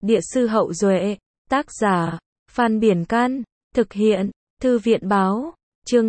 Địa sư Hậu Duệ, tác giả, Phan Biển Can, thực hiện, Thư viện báo, chương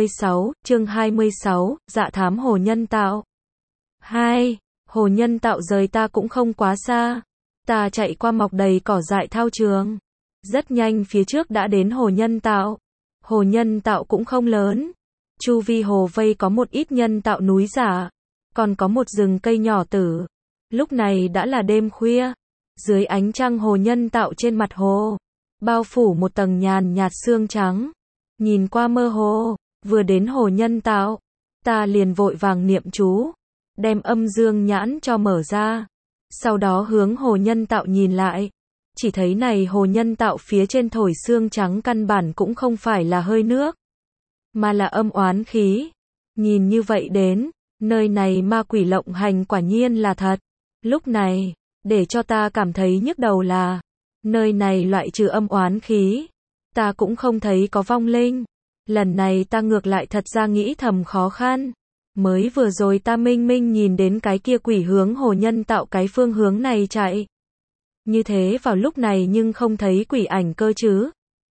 26, dạ thám hồ nhân tạo. 2. Hồ nhân tạo rời ta cũng không quá xa. Ta chạy qua mọc đầy cỏ dại thao trường. Rất nhanh phía trước đã đến hồ nhân tạo. Hồ nhân tạo cũng không lớn. Chu vi hồ vây có một ít nhân tạo núi giả. Còn có một rừng cây nhỏ tử. Lúc này đã là đêm khuya. Dưới ánh trăng hồ nhân tạo trên mặt hồ. Bao phủ một tầng nhàn nhạt sương trắng. Nhìn qua mơ hồ. Vừa đến hồ nhân tạo. Ta liền vội vàng niệm chú. Đem âm dương nhãn cho mở ra. Sau đó hướng hồ nhân tạo nhìn lại. Chỉ thấy này hồ nhân tạo phía trên thổi sương trắng căn bản cũng không phải là hơi nước. Mà là âm oán khí. Nhìn như vậy đến, nơi này ma quỷ lộng hành quả nhiên là thật. Lúc này, để cho ta cảm thấy nhức đầu là, nơi này loại trừ âm oán khí. Ta cũng không thấy có vong linh. Lần này ta ngược lại thật ra nghĩ thầm khó khăn. Mới vừa rồi ta minh minh nhìn đến cái kia quỷ hướng hồ nhân tạo cái phương hướng này chạy. Như thế vào lúc này nhưng không thấy quỷ ảnh cơ chứ.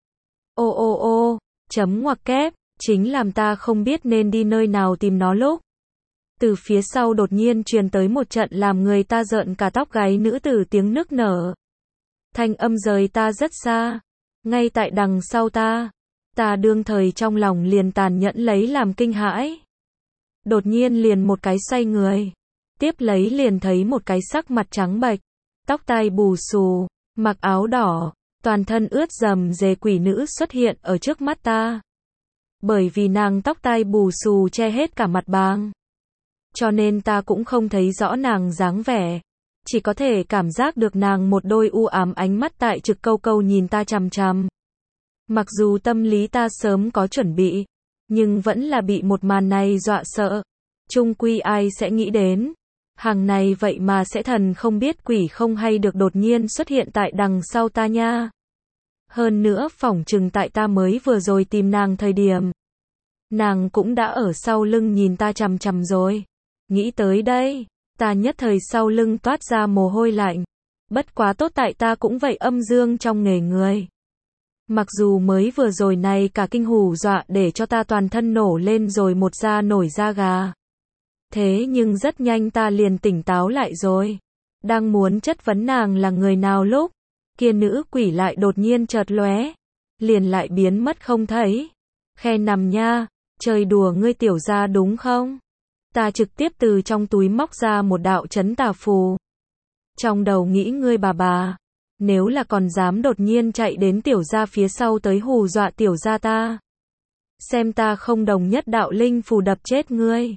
Ô, chấm ngoặc kép, chính làm ta không biết nên đi nơi nào tìm nó lúc. Từ phía sau đột nhiên truyền tới một trận làm người ta rợn cả tóc gáy nữ tử tiếng nức nở. Thanh âm rời ta rất xa. Ngay tại đằng sau ta. Ta đương thời trong lòng liền tàn nhẫn lấy làm kinh hãi. Đột nhiên liền một cái xoay người. Tiếp lấy liền thấy một cái sắc mặt trắng bệch. Tóc tai bù xù. Mặc áo đỏ. Toàn thân ướt rầm rề quỷ nữ xuất hiện ở trước mắt ta. Bởi vì nàng tóc tai bù xù che hết cả mặt bàng. Cho nên ta cũng không thấy rõ nàng dáng vẻ. Chỉ có thể cảm giác được nàng một đôi u ám ánh mắt tại trực câu câu nhìn ta chằm chằm. Mặc dù tâm lý ta sớm có chuẩn bị. Nhưng vẫn là bị một màn này dọa sợ. Chung quy ai sẽ nghĩ đến. Hàng này vậy mà sẽ thần không biết quỷ không hay được đột nhiên xuất hiện tại đằng sau ta nha. Hơn nữa phỏng chừng tại ta mới vừa rồi tìm nàng thời điểm. Nàng cũng đã ở sau lưng nhìn ta chằm chằm rồi. Nghĩ tới đây, ta nhất thời sau lưng toát ra mồ hôi lạnh. Bất quá tốt tại ta cũng vậy âm dương trong nghề người. Mặc dù mới vừa rồi này cả kinh hù dọa để cho ta toàn thân nổ lên rồi một da nổi da gà. Thế nhưng rất nhanh ta liền tỉnh táo lại rồi. Đang muốn chất vấn nàng là người nào lúc. Kia nữ quỷ lại đột nhiên chợt lóe. Liền lại biến mất không thấy. Khe nằm nha, chơi đùa ngươi tiểu gia đúng không? Ta trực tiếp từ trong túi móc ra một đạo trấn tà phù. Trong đầu nghĩ ngươi bà. Nếu là còn dám đột nhiên chạy đến tiểu gia phía sau tới hù dọa tiểu gia ta. Xem ta không đồng nhất đạo linh phù đập chết ngươi.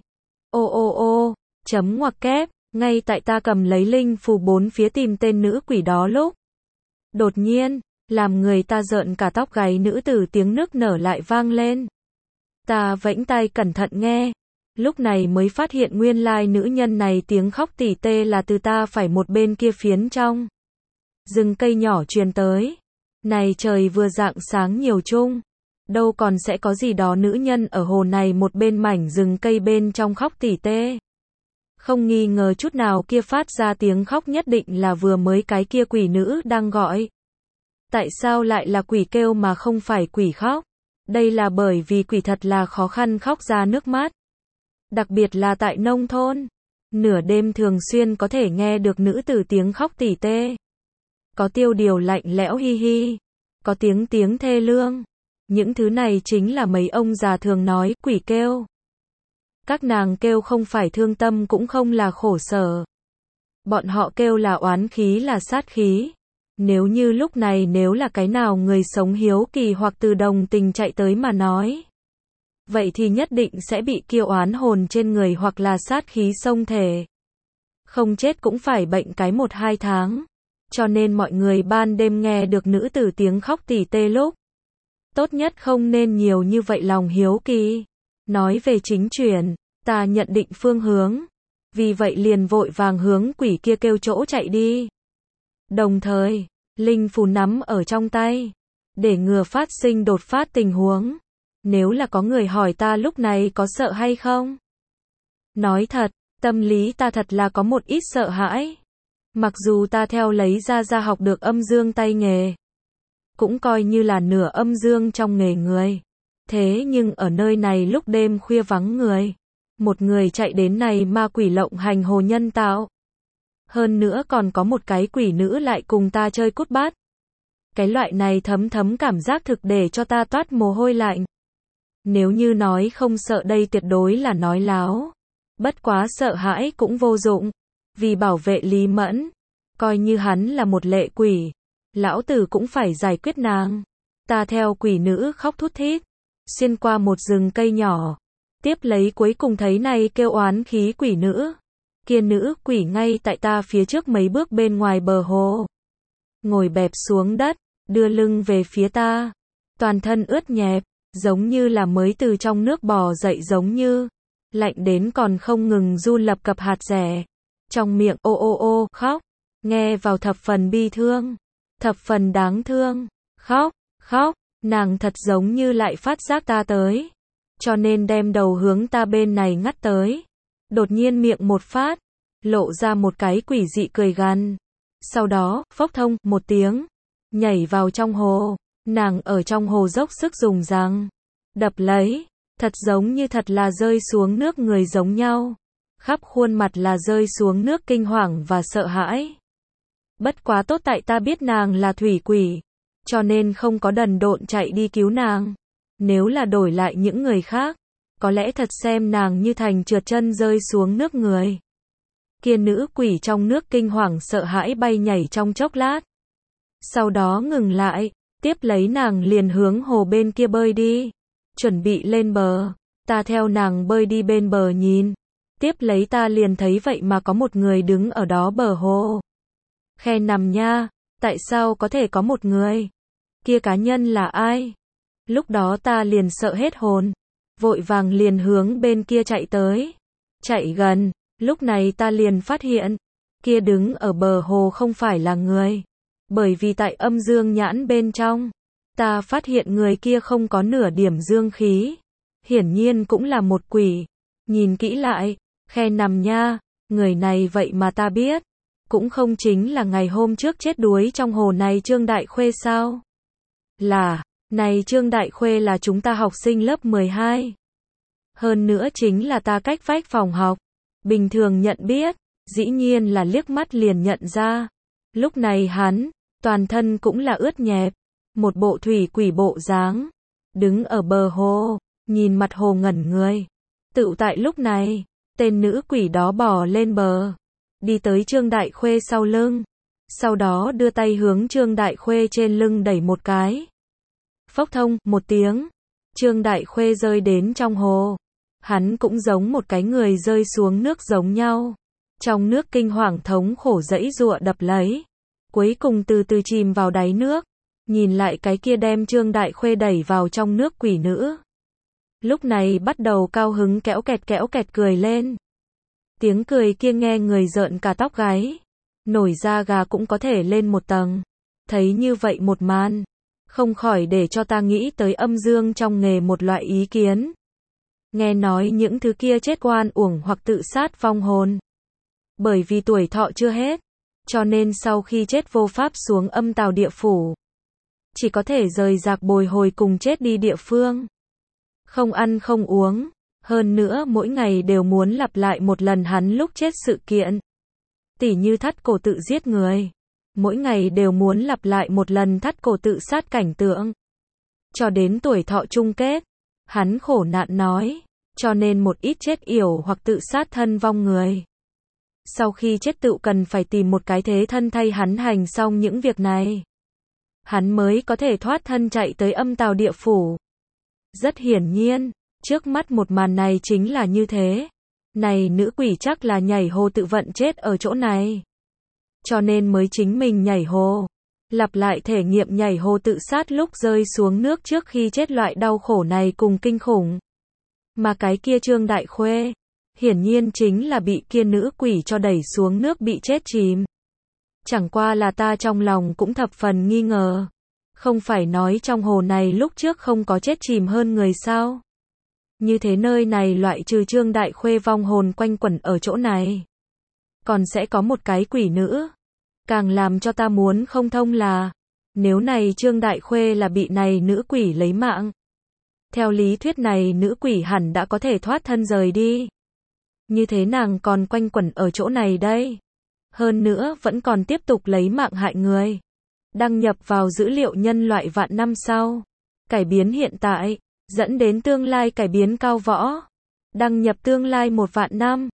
Ô, chấm ngoặc kép, ngay tại ta cầm lấy linh phù bốn phía tìm tên nữ quỷ đó lúc. Đột nhiên, làm người ta rợn cả tóc gáy nữ tử tiếng nức nở lại vang lên. Ta vẫy tay cẩn thận nghe. Lúc này mới phát hiện nguyên lai nữ nhân này tiếng khóc tỉ tê là từ ta phải một bên kia phiến trong. Rừng cây nhỏ truyền tới. Này trời vừa rạng sáng nhiều chung. Đâu còn sẽ có gì đó nữ nhân ở hồ này một bên mảnh rừng cây bên trong khóc tỉ tê. Không nghi ngờ chút nào kia phát ra tiếng khóc nhất định là vừa mới cái kia quỷ nữ đang gọi. Tại sao lại là quỷ kêu mà không phải quỷ khóc? Đây là bởi vì quỷ thật là khó khăn khóc ra nước mắt. Đặc biệt là tại nông thôn. Nửa đêm thường xuyên có thể nghe được nữ tử tiếng khóc tỉ tê. Có tiêu điều lạnh lẽo hi hi. Có tiếng thê lương. Những thứ này chính là mấy ông già thường nói quỷ kêu. Các nàng kêu không phải thương tâm cũng không là khổ sở. Bọn họ kêu là oán khí là sát khí. Nếu như lúc này nếu là cái nào người sống hiếu kỳ hoặc từ đồng tình chạy tới mà nói. Vậy thì nhất định sẽ bị kiêu oán hồn trên người hoặc là sát khí xông thể. Không chết cũng phải bệnh cái 1-2 tháng. Cho nên mọi người ban đêm nghe được nữ tử tiếng khóc tỉ tê lúc. Tốt nhất không nên nhiều như vậy lòng hiếu kỳ. Nói về chính chuyển, ta nhận định phương hướng. Vì vậy liền vội vàng hướng quỷ kia kêu chỗ chạy đi. Đồng thời, linh phù nắm ở trong tay. Để ngừa phát sinh đột phát tình huống. Nếu là có người hỏi ta lúc này có sợ hay không? Nói thật, tâm lý ta thật là có một ít sợ hãi. Mặc dù ta theo lấy ra học được âm dương tay nghề, cũng coi như là nửa âm dương trong nghề người. Thế nhưng ở nơi này lúc đêm khuya vắng người, một người chạy đến này ma quỷ lộng hành Hồ Nhân Tạo. Hơn nữa còn có một cái quỷ nữ lại cùng ta chơi cút bát. Cái loại này thấm thấm cảm giác thực để cho ta toát mồ hôi lạnh. Nếu như nói không sợ đây tuyệt đối là nói láo. Bất quá sợ hãi cũng vô dụng. Vì bảo vệ Lý Mẫn, coi như hắn là một lệ quỷ, lão tử cũng phải giải quyết nàng. Ta theo quỷ nữ khóc thút thít, xuyên qua một rừng cây nhỏ. Tiếp lấy cuối cùng thấy này kêu oán khí quỷ nữ. Kia nữ quỷ ngay tại ta phía trước mấy bước bên ngoài bờ hồ. Ngồi bẹp xuống đất, đưa lưng về phía ta. Toàn thân ướt nhẹp, giống như là mới từ trong nước bò dậy giống như. Lạnh đến còn không ngừng run lập cập hạt rẻ. Trong miệng ô ô ô khóc. Nghe vào thập phần bi thương. Thập phần đáng thương. Khóc, khóc. Nàng thật giống như lại phát giác ta tới. Cho nên đem đầu hướng ta bên này ngắt tới. Đột nhiên miệng một phát. Lộ ra một cái quỷ dị cười gằn. Sau đó, phốc thông, một tiếng. Nhảy vào trong hồ. Nàng ở trong hồ dốc sức dùng răng. Đập lấy. Thật giống như thật là rơi xuống nước người giống nhau. Khắp khuôn mặt là rơi xuống nước kinh hoàng và sợ hãi. Bất quá tốt tại ta biết nàng là thủy quỷ. Cho nên không có đần độn chạy đi cứu nàng. Nếu là đổi lại những người khác, có lẽ thật xem nàng như thành trượt chân rơi xuống nước người. Kia nữ quỷ trong nước kinh hoàng sợ hãi bay nhảy trong chốc lát. Sau đó ngừng lại, tiếp lấy nàng liền hướng hồ bên kia bơi đi. Chuẩn bị lên bờ, ta theo nàng bơi đi bên bờ nhìn. Tiếp lấy ta liền thấy vậy mà có một người đứng ở đó bờ hồ. Khe nằm nha, tại sao có thể có một người? Kia cá nhân là ai? Lúc đó ta liền sợ hết hồn, vội vàng liền hướng bên kia chạy tới. Chạy gần, lúc này ta liền phát hiện, kia đứng ở bờ hồ không phải là người. Bởi vì tại âm dương nhãn bên trong, ta phát hiện người kia không có nửa điểm dương khí. Hiển nhiên cũng là một quỷ. Nhìn kỹ lại, khe nằm nha, người này vậy mà ta biết. Cũng không chính là ngày hôm trước chết đuối trong hồ này Trương Đại Khuê sao? Là, này Trương Đại Khuê là chúng ta học sinh lớp 12. Hơn nữa chính là ta cách vách phòng học. Bình thường nhận biết, dĩ nhiên là liếc mắt liền nhận ra. Lúc này hắn, toàn thân cũng là ướt nhẹp. Một bộ thủy quỷ bộ dáng. Đứng ở bờ hồ, nhìn mặt hồ ngẩn người. Tựu tại lúc này, tên nữ quỷ đó bò lên bờ. Đi tới Trương Đại Khuê sau lưng. Sau đó đưa tay hướng Trương Đại Khuê trên lưng đẩy một cái. Phốc thông, một tiếng. Trương Đại Khuê rơi đến trong hồ. Hắn cũng giống một cái người rơi xuống nước giống nhau. Trong nước kinh hoàng thống khổ giãy giụa đập lấy. Cuối cùng từ từ chìm vào đáy nước. Nhìn lại cái kia đem Trương Đại Khuê đẩy vào trong nước quỷ nữ. Lúc này bắt đầu cao hứng kéo kẹt cười lên. Tiếng cười kia nghe người rợn cả tóc gáy. Nổi da gà cũng có thể lên một tầng. Thấy như vậy một màn, không khỏi để cho ta nghĩ tới âm dương trong nghề một loại ý kiến. Nghe nói những thứ kia chết oan uổng hoặc tự sát vong hồn. Bởi vì tuổi thọ chưa hết, cho nên sau khi chết vô pháp xuống âm tào địa phủ. Chỉ có thể rời rạc bồi hồi cùng chết đi địa phương. Không ăn không uống. Hơn nữa mỗi ngày đều muốn lặp lại một lần hắn lúc chết sự kiện. Tỉ như thắt cổ tự giết người. Mỗi ngày đều muốn lặp lại một lần thắt cổ tự sát cảnh tượng. Cho đến tuổi thọ chung kết. Hắn khổ nạn nói. Cho nên một ít chết yểu hoặc tự sát thân vong người. Sau khi chết tựu cần phải tìm một cái thế thân thay hắn hành xong những việc này. Hắn mới có thể thoát thân chạy tới âm tào địa phủ. Rất hiển nhiên. Trước mắt một màn này chính là như thế. Này nữ quỷ chắc là nhảy hồ tự vận chết ở chỗ này. Cho nên mới chính mình nhảy hồ. Lặp lại thể nghiệm nhảy hồ tự sát lúc rơi xuống nước trước khi chết loại đau khổ này cùng kinh khủng. Mà cái kia Trương Đại Khuê, hiển nhiên chính là bị kia nữ quỷ cho đẩy xuống nước bị chết chìm. Chẳng qua là ta trong lòng cũng thập phần nghi ngờ. Không phải nói trong hồ này lúc trước không có chết chìm hơn người sao? Như thế nơi này loại trừ Trương Đại Khuê vong hồn quanh quẩn ở chỗ này. Còn sẽ có một cái quỷ nữ. Càng làm cho ta muốn không thông là, nếu này Trương Đại Khuê là bị này nữ quỷ lấy mạng. Theo lý thuyết này nữ quỷ hẳn đã có thể thoát thân rời đi. Như thế nàng còn quanh quẩn ở chỗ này đây. Hơn nữa vẫn còn tiếp tục lấy mạng hại người. Đăng nhập vào dữ liệu nhân loại vạn năm sau. Cải biến hiện tại, dẫn đến tương lai cải biến cao võ. Đăng nhập tương lai 1 vạn năm.